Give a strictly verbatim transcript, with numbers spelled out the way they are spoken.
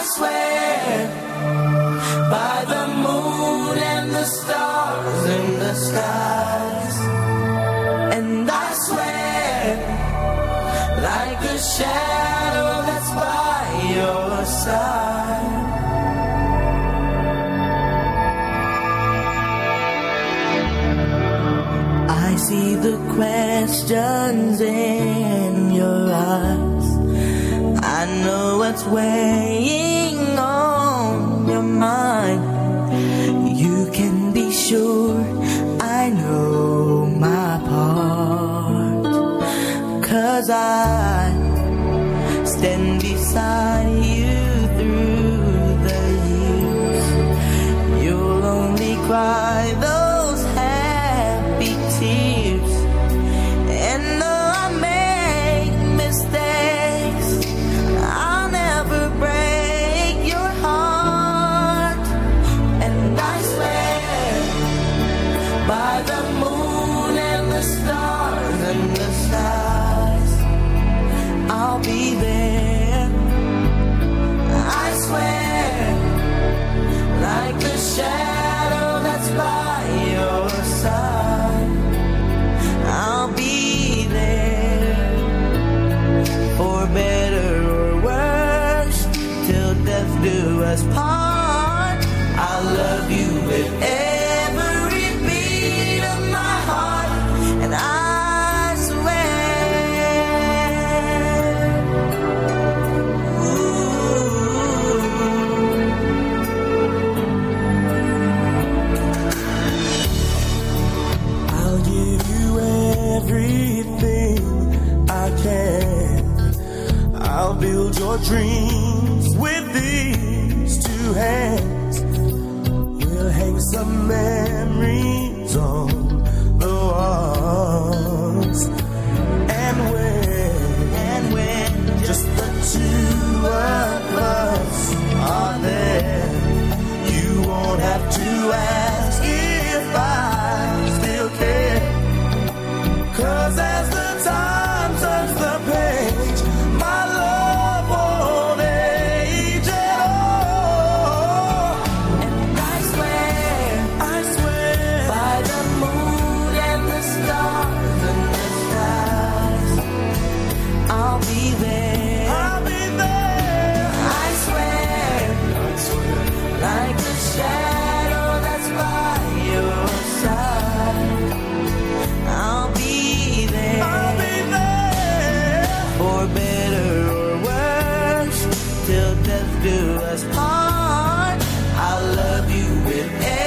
swear by the moon and the stars in the skies. And I swear like a shadow that's by your side. I see the questions in your eyes. I know what's weighing on your mind. You can be sure I know my part, 'cause I stand beside you through the years. You'll only cry those happy tears. And though I make mistakes, I'll never break your heart. And I swear by the moon and the stars and the stars, I'll be there. I swear like the shadow that's by your side, I'll be there. For better or worse, till death do us part. I'll love you with every beat of my heart. And I swear, ooh, I'll give you everything I can. I'll build your dreams with these two hands. We'll hang some memories on the walls. And when, and when just the two of us are there, you won't have to ask if I still care. 'Cause as the time turns the page, my love won't age at all. And I swear, I swear by the moon and the stars and the skies, I'll be there. I'll be there. I swear, like a shadow that's by your side, I'll be there. I'll be there. For better or worse, till death do us part. I'll love you with